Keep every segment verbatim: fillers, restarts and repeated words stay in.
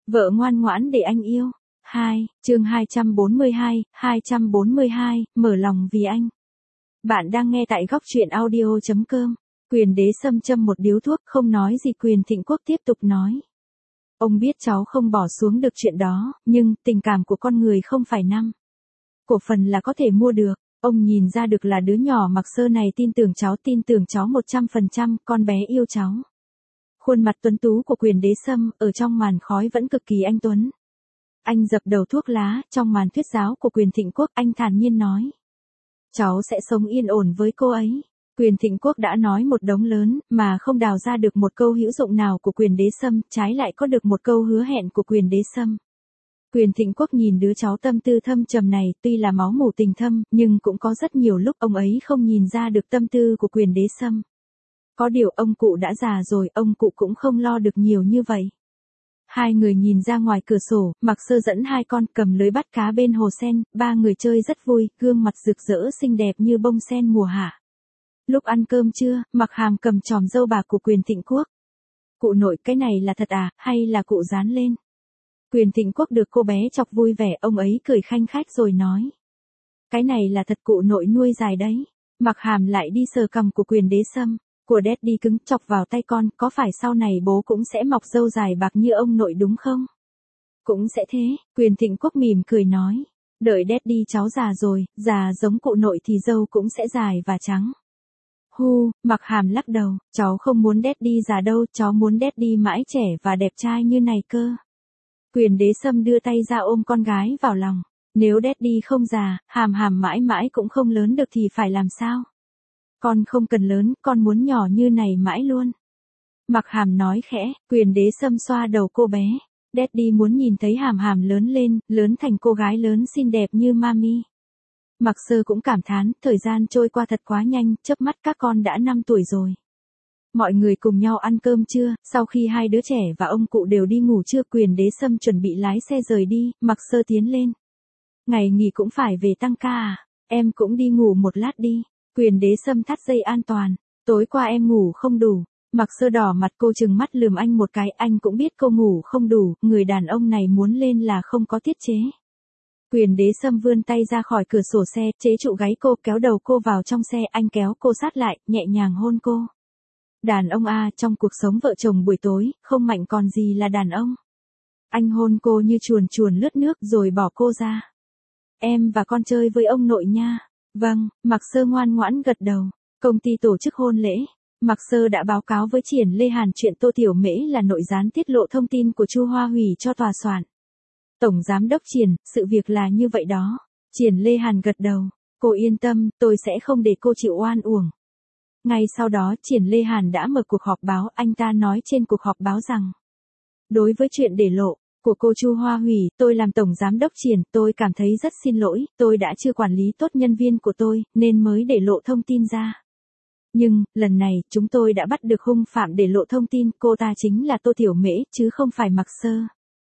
Vợ ngoan ngoãn để anh yêu. hai, chương hai trăm bốn mươi hai, hai trăm bốn mươi hai, mở lòng vì anh. Bạn đang nghe tại góc truyện audio chấm com. Quyền đế Sâm châm một điếu thuốc không nói gì. Quyền Thịnh Quốc tiếp tục nói. Ông biết cháu không bỏ xuống được chuyện đó, nhưng tình cảm của con người không phải năm. Cổ phần là có thể mua được. Ông nhìn ra được là đứa nhỏ Mạc Sơ này tin tưởng cháu, tin tưởng cháu một trăm phần trăm, con bé yêu cháu. Khuôn mặt tuấn tú của Quyền đế Sâm ở trong màn khói vẫn cực kỳ anh tuấn. Anh dập đầu thuốc lá, trong màn thuyết giáo của Quyền Thịnh Quốc anh thản nhiên nói. Cháu sẽ sống yên ổn với cô ấy. Quyền Thịnh Quốc đã nói một đống lớn, mà không đào ra được một câu hữu dụng nào của Quyền đế Sâm, trái lại có được một câu hứa hẹn của Quyền đế Sâm. Quyền Thịnh Quốc nhìn đứa cháu tâm tư thâm trầm này, tuy là máu mủ tình thâm, nhưng cũng có rất nhiều lúc ông ấy không nhìn ra được tâm tư của Quyền đế Sâm. Có điều ông cụ đã già rồi, ông cụ cũng không lo được nhiều như vậy. Hai người nhìn ra ngoài cửa sổ, Mạc Sơ dẫn hai con cầm lưới bắt cá bên hồ sen, ba người chơi rất vui, gương mặt rực rỡ xinh đẹp như bông sen mùa hạ. Lúc ăn cơm trưa, Mạc Hàm cầm chòm dâu bạc của Quyền Thịnh Quốc. Cụ nội, cái này là thật à, hay là cụ dán lên? Quyền Thịnh Quốc được cô bé chọc vui vẻ, ông ấy cười khanh khách rồi nói. Cái này là thật, cụ nội nuôi dài đấy. Mạc Hàm lại đi sờ cằm của Quyền đế Sâm. Của Daddy cứng chọc vào tay con, có phải sau này bố cũng sẽ mọc râu dài bạc như ông nội đúng không? Cũng sẽ thế, Quyền Thịnh Quốc mỉm cười nói. Đợi Daddy cháu già rồi, già giống cụ nội thì râu cũng sẽ dài và trắng. Hu, Mạc Hàm lắc đầu, cháu không muốn Daddy già đâu, cháu muốn Daddy mãi trẻ và đẹp trai như này cơ. Quyền đế Sâm đưa tay ra ôm con gái vào lòng. Nếu Daddy không già, Hàm Hàm mãi mãi cũng không lớn được thì phải làm sao? Con không cần lớn, con muốn nhỏ như này mãi luôn. Mạc Hàm nói khẽ, Quyền đế Sâm xoa đầu cô bé. Daddy muốn nhìn thấy Hàm Hàm lớn lên, lớn thành cô gái lớn xinh đẹp như Mami. Mạc Sơ cũng cảm thán, thời gian trôi qua thật quá nhanh, chớp mắt các con đã năm tuổi rồi. Mọi người cùng nhau ăn cơm trưa, sau khi hai đứa trẻ và ông cụ đều đi ngủ trưa, Quyền đế Sâm chuẩn bị lái xe rời đi, Mạc Sơ tiến lên. Ngày nghỉ cũng phải về tăng ca à, em cũng đi ngủ một lát đi. Quyền đế Sâm thắt dây an toàn. Tối qua em ngủ không đủ. Mạc Sơ đỏ mặt, cô trừng mắt lườm anh một cái, anh cũng biết cô ngủ không đủ, người đàn ông này muốn lên là không có tiết chế. Quyền đế Sâm vươn tay ra khỏi cửa sổ xe, chế trụ gáy cô, kéo đầu cô vào trong xe, anh kéo cô sát lại, nhẹ nhàng hôn cô. Đàn ông à, trong cuộc sống vợ chồng buổi tối, không mạnh còn gì là đàn ông. Anh hôn cô như chuồn chuồn lướt nước rồi bỏ cô ra. Em và con chơi với ông nội nha. Vâng, Mạc Sơ ngoan ngoãn gật đầu. Công ty tổ chức hôn lễ. Mạc Sơ đã báo cáo với Triển Lê Hàn chuyện Tô Tiểu Mễ là nội gián tiết lộ thông tin của Chu Hoa Hủy cho tòa soạn. Tổng giám đốc Triển, sự việc là như vậy đó. Triển Lê Hàn gật đầu. Cô yên tâm, tôi sẽ không để cô chịu oan uổng. Ngay sau đó Triển Lê Hàn đã mở cuộc họp báo, anh ta nói trên cuộc họp báo rằng. Đối với chuyện để lộ của cô Chu Hoa Hủy, tôi làm tổng giám đốc Triển, tôi cảm thấy rất xin lỗi, tôi đã chưa quản lý tốt nhân viên của tôi, nên mới để lộ thông tin ra. Nhưng, lần này, chúng tôi đã bắt được hung phạm để lộ thông tin, cô ta chính là Tô Tiểu Mễ, chứ không phải Mạc Sơ.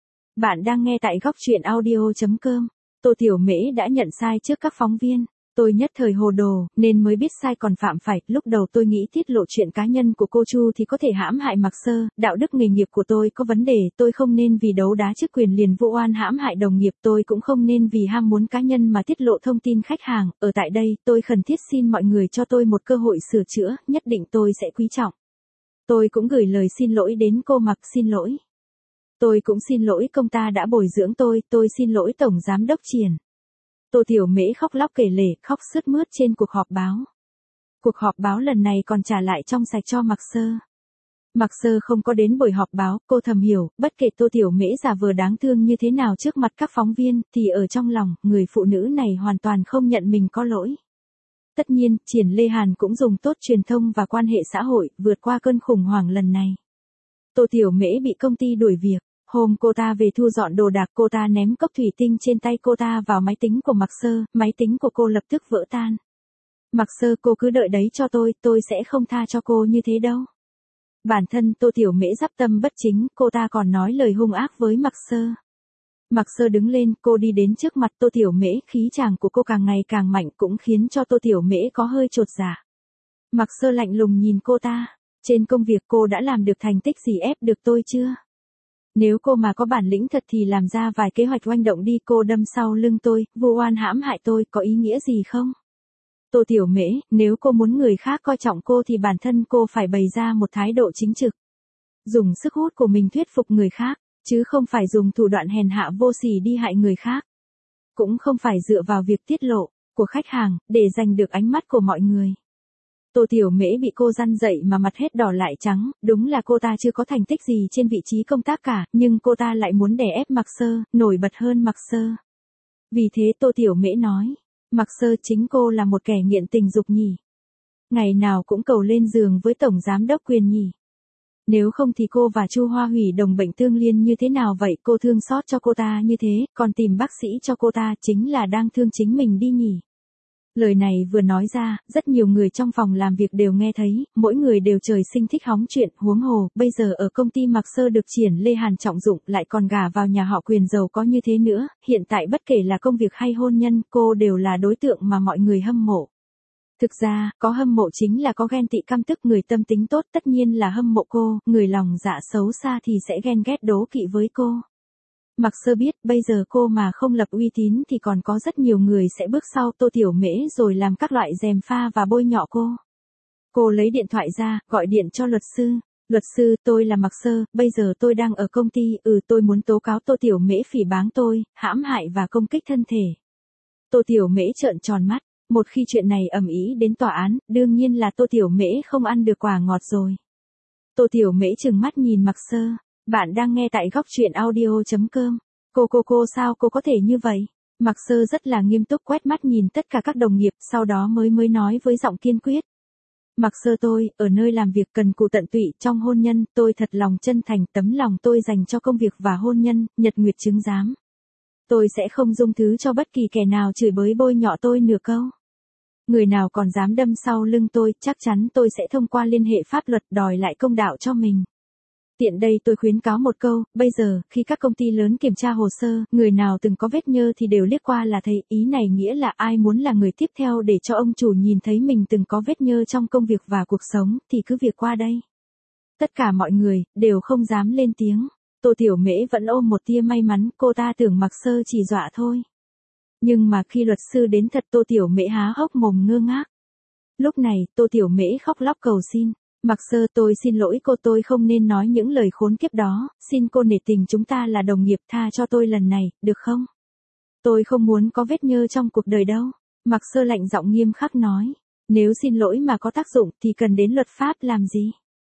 Bạn đang nghe tại góc truyện audio chấm com. Tô Tiểu Mễ đã nhận sai trước các phóng viên. Tôi nhất thời hồ đồ, nên mới biết sai còn phạm phải, lúc đầu tôi nghĩ tiết lộ chuyện cá nhân của cô Chu thì có thể hãm hại Mạc Sơ, đạo đức nghề nghiệp của tôi có vấn đề, tôi không nên vì đấu đá chức quyền liền vô oan hãm hại đồng nghiệp, tôi cũng không nên vì ham muốn cá nhân mà tiết lộ thông tin khách hàng, ở tại đây, tôi khẩn thiết xin mọi người cho tôi một cơ hội sửa chữa, nhất định tôi sẽ quý trọng. Tôi cũng gửi lời xin lỗi đến cô Mạc, xin lỗi. Tôi cũng xin lỗi công ta đã bồi dưỡng tôi, tôi xin lỗi Tổng Giám đốc Triển. Tô Tiểu Mễ khóc lóc kể lể, khóc sướt mướt trên cuộc họp báo. Cuộc họp báo lần này còn trả lại trong sạch cho Mạc Sơ. Mạc Sơ không có đến buổi họp báo, cô thầm hiểu, bất kể Tô Tiểu Mễ giả vờ đáng thương như thế nào trước mặt các phóng viên, thì ở trong lòng, người phụ nữ này hoàn toàn không nhận mình có lỗi. Tất nhiên, Triển Lê Hàn cũng dùng tốt truyền thông và quan hệ xã hội, vượt qua cơn khủng hoảng lần này. Tô Tiểu Mễ bị công ty đuổi việc. Hôm cô ta về thu dọn đồ đạc, cô ta ném cốc thủy tinh trên tay cô ta vào máy tính của Mạc Sơ, máy tính của cô lập tức vỡ tan. Mạc Sơ, cô cứ đợi đấy cho tôi, tôi sẽ không tha cho cô như thế đâu. Bản thân Tô Tiểu Mễ giáp tâm bất chính, cô ta còn nói lời hung ác với Mạc Sơ. Mạc Sơ đứng lên, cô đi đến trước mặt Tô Tiểu Mễ, khí chàng của cô càng ngày càng mạnh cũng khiến cho Tô Tiểu Mễ có hơi chột dạ. Mạc Sơ lạnh lùng nhìn cô ta, trên công việc cô đã làm được thành tích gì ép được tôi chưa? Nếu cô mà có bản lĩnh thật thì làm ra vài kế hoạch oanh động đi, cô đâm sau lưng tôi, vu oan hãm hại tôi, có ý nghĩa gì không? Tô Tiểu Mễ, nếu cô muốn người khác coi trọng cô thì bản thân cô phải bày ra một thái độ chính trực. Dùng sức hút của mình thuyết phục người khác, chứ không phải dùng thủ đoạn hèn hạ vô sỉ đi hại người khác. Cũng không phải dựa vào việc tiết lộ của khách hàng để giành được ánh mắt của mọi người. Tô Tiểu Mễ bị cô răn dậy mà mặt hết đỏ lại trắng, đúng là cô ta chưa có thành tích gì trên vị trí công tác cả, nhưng cô ta lại muốn đè ép Mạc Sơ, nổi bật hơn Mạc Sơ. Vì thế Tô Tiểu Mễ nói, Mạc Sơ, chính cô là một kẻ nghiện tình dục nhỉ? Ngày nào cũng cầu lên giường với Tổng Giám đốc Quyền nhỉ? Nếu không thì cô và Chu Hoa Hủy đồng bệnh tương liên như thế nào vậy? Cô thương xót cho cô ta như thế, còn tìm bác sĩ cho cô ta chính là đang thương chính mình đi nhỉ? Lời này vừa nói ra, rất nhiều người trong phòng làm việc đều nghe thấy, mỗi người đều trời sinh thích hóng chuyện, huống hồ, bây giờ ở công ty Mạc Sơ được Triển Lê Hàn trọng dụng, lại còn gả vào nhà họ Quyền giàu có như thế nữa, hiện tại bất kể là công việc hay hôn nhân, cô đều là đối tượng mà mọi người hâm mộ. Thực ra, có hâm mộ chính là có ghen tị căm tức, người tâm tính tốt tất nhiên là hâm mộ cô, người lòng dạ xấu xa thì sẽ ghen ghét đố kỵ với cô. Mạc Sơ biết, bây giờ cô mà không lập uy tín thì còn có rất nhiều người sẽ bước sau Tô Tiểu Mễ rồi làm các loại gièm pha và bôi nhọ cô. Cô lấy điện thoại ra, gọi điện cho luật sư. Luật sư, tôi là Mạc Sơ, bây giờ tôi đang ở công ty, ừ tôi muốn tố cáo Tô Tiểu Mễ phỉ báng tôi, hãm hại và công kích thân thể. Tô Tiểu Mễ trợn tròn mắt, một khi chuyện này ầm ĩ đến tòa án, đương nhiên là Tô Tiểu Mễ không ăn được quả ngọt rồi. Tô Tiểu Mễ trừng mắt nhìn Mạc Sơ. Bạn đang nghe tại góc truyện audio chấm com. Cô cô cô sao cô có thể như vậy? Mạc Sơ rất là nghiêm túc quét mắt nhìn tất cả các đồng nghiệp, sau đó mới mới nói với giọng kiên quyết. Mạc Sơ, tôi, ở nơi làm việc cần cù tận tụy, trong hôn nhân, tôi thật lòng chân thành, tấm lòng tôi dành cho công việc và hôn nhân, nhật nguyệt chứng giám. Tôi sẽ không dung thứ cho bất kỳ kẻ nào chửi bới bôi nhọ tôi nửa câu. Người nào còn dám đâm sau lưng tôi, chắc chắn tôi sẽ thông qua liên hệ pháp luật đòi lại công đạo cho mình. Tiện đây tôi khuyến cáo một câu, bây giờ, khi các công ty lớn kiểm tra hồ sơ, người nào từng có vết nhơ thì đều liếc qua là thấy, ý này nghĩa là ai muốn là người tiếp theo để cho ông chủ nhìn thấy mình từng có vết nhơ trong công việc và cuộc sống, thì cứ việc qua đây. Tất cả mọi người, đều không dám lên tiếng. Tô Tiểu Mễ vẫn ôm một tia may mắn, cô ta tưởng Mạc Sơ chỉ dọa thôi. Nhưng mà khi luật sư đến thật Tô Tiểu Mễ há hốc mồm ngơ ngác. Lúc này, Tô Tiểu Mễ khóc lóc cầu xin. Mạc Sơ, tôi xin lỗi cô, tôi không nên nói những lời khốn kiếp đó, xin cô nể tình chúng ta là đồng nghiệp, tha cho tôi lần này, được không? Tôi không muốn có vết nhơ trong cuộc đời đâu. Mạc Sơ lạnh giọng nghiêm khắc nói, nếu xin lỗi mà có tác dụng thì cần đến luật pháp làm gì?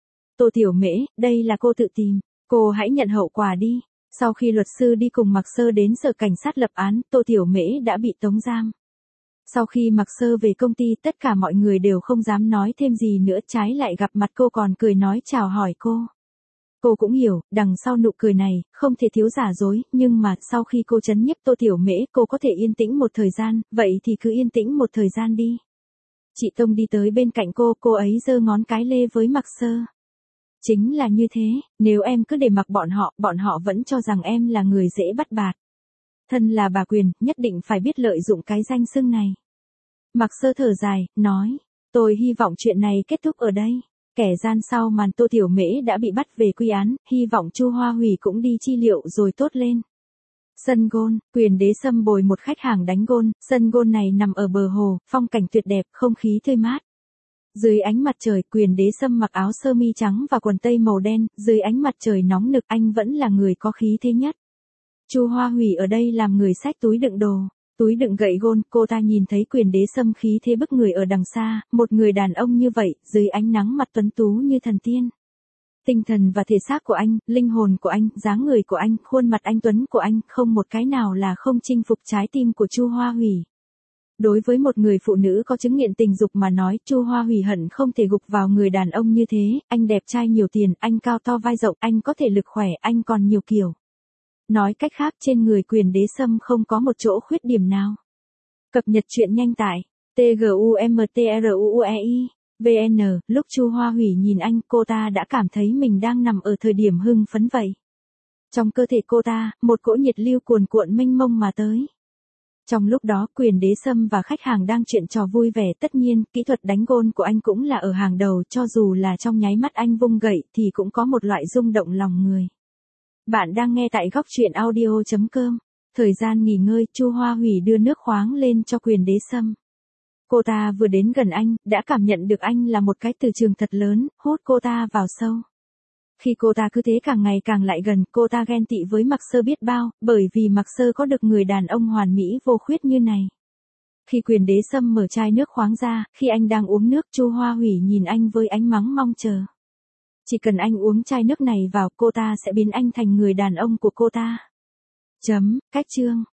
Tô Tiểu Mễ, đây là cô tự tìm, cô hãy nhận hậu quả đi. Sau khi luật sư đi cùng Mạc Sơ đến sở cảnh sát lập án, Tô Tiểu Mễ đã bị tống giam. Sau khi Mạc Sơ về công ty, tất cả mọi người đều không dám nói thêm gì nữa, trái lại gặp mặt cô còn cười nói chào hỏi cô. Cô cũng hiểu, đằng sau nụ cười này, không thể thiếu giả dối, nhưng mà, sau khi cô trấn nhiếp Tô Tiểu Mễ, cô có thể yên tĩnh một thời gian, vậy thì cứ yên tĩnh một thời gian đi. Chị Tông đi tới bên cạnh cô, cô ấy giơ ngón cái lê với Mạc Sơ. Chính là như thế, nếu em cứ để mặc bọn họ, bọn họ vẫn cho rằng em là người dễ bắt bạt. Thân là bà Quyền, nhất định phải biết lợi dụng cái danh xưng này. Mạc Sơ thở dài, nói, tôi hy vọng chuyện này kết thúc ở đây. Kẻ gian sau màn Tô Tiểu Mễ đã bị bắt về quy án, hy vọng Chu Hoa Hủy cũng đi chi liệu rồi tốt lên. Sân gôn, Quyền Đế Sâm bồi một khách hàng đánh gôn, sân gôn này nằm ở bờ hồ, phong cảnh tuyệt đẹp, không khí tươi mát. Dưới ánh mặt trời, Quyền Đế Sâm mặc áo sơ mi trắng và quần tây màu đen, dưới ánh mặt trời nóng nực anh vẫn là người có khí thế nhất. Chu Hoa Hủy ở đây làm người xách túi đựng đồ, túi đựng gậy gôn, cô ta nhìn thấy Quyền Đế Sâm khí thế bức người ở đằng xa, một người đàn ông như vậy, dưới ánh nắng mặt tuấn tú như thần tiên. Tinh thần và thể xác của anh, linh hồn của anh, dáng người của anh, khuôn mặt anh tuấn của anh, không một cái nào là không chinh phục trái tim của Chu Hoa Hủy. Đối với một người phụ nữ có chứng nghiện tình dục mà nói, Chu Hoa Hủy hận không thể gục vào người đàn ông như thế, anh đẹp trai nhiều tiền, anh cao to vai rộng, anh có thể lực khỏe, anh còn nhiều kiểu. Nói cách khác, trên người Quyền Đế Sâm không có một chỗ khuyết điểm nào. Cập nhật truyện nhanh tại T G U M T R U U E I V N, lúc Chu Hoa Hủy nhìn anh, cô ta đã cảm thấy mình đang nằm ở thời điểm hưng phấn vậy. Trong cơ thể cô ta, một cỗ nhiệt lưu cuồn cuộn mênh mông mà tới. Trong lúc đó, Quyền Đế Sâm và khách hàng đang chuyện trò vui vẻ, tất nhiên, kỹ thuật đánh gôn của anh cũng là ở hàng đầu, cho dù là trong nháy mắt anh vung gậy thì cũng có một loại rung động lòng người. Bạn đang nghe tại góc truyện audio chấm com. Thời gian nghỉ ngơi, Chu Hoa Hủy đưa nước khoáng lên cho Quyền Đế Sâm. Cô ta vừa đến gần anh, đã cảm nhận được anh là một cái từ trường thật lớn, hút cô ta vào sâu. Khi cô ta cứ thế càng ngày càng lại gần, cô ta ghen tị với Mạc Sơ biết bao, bởi vì Mạc Sơ có được người đàn ông hoàn mỹ vô khuyết như này. Khi Quyền Đế Sâm mở chai nước khoáng ra, khi anh đang uống nước, Chu Hoa Hủy nhìn anh với ánh mắng mong chờ. Chỉ cần anh uống chai nước này vào, cô ta sẽ biến anh thành người đàn ông của cô ta. Chấm, cách chương.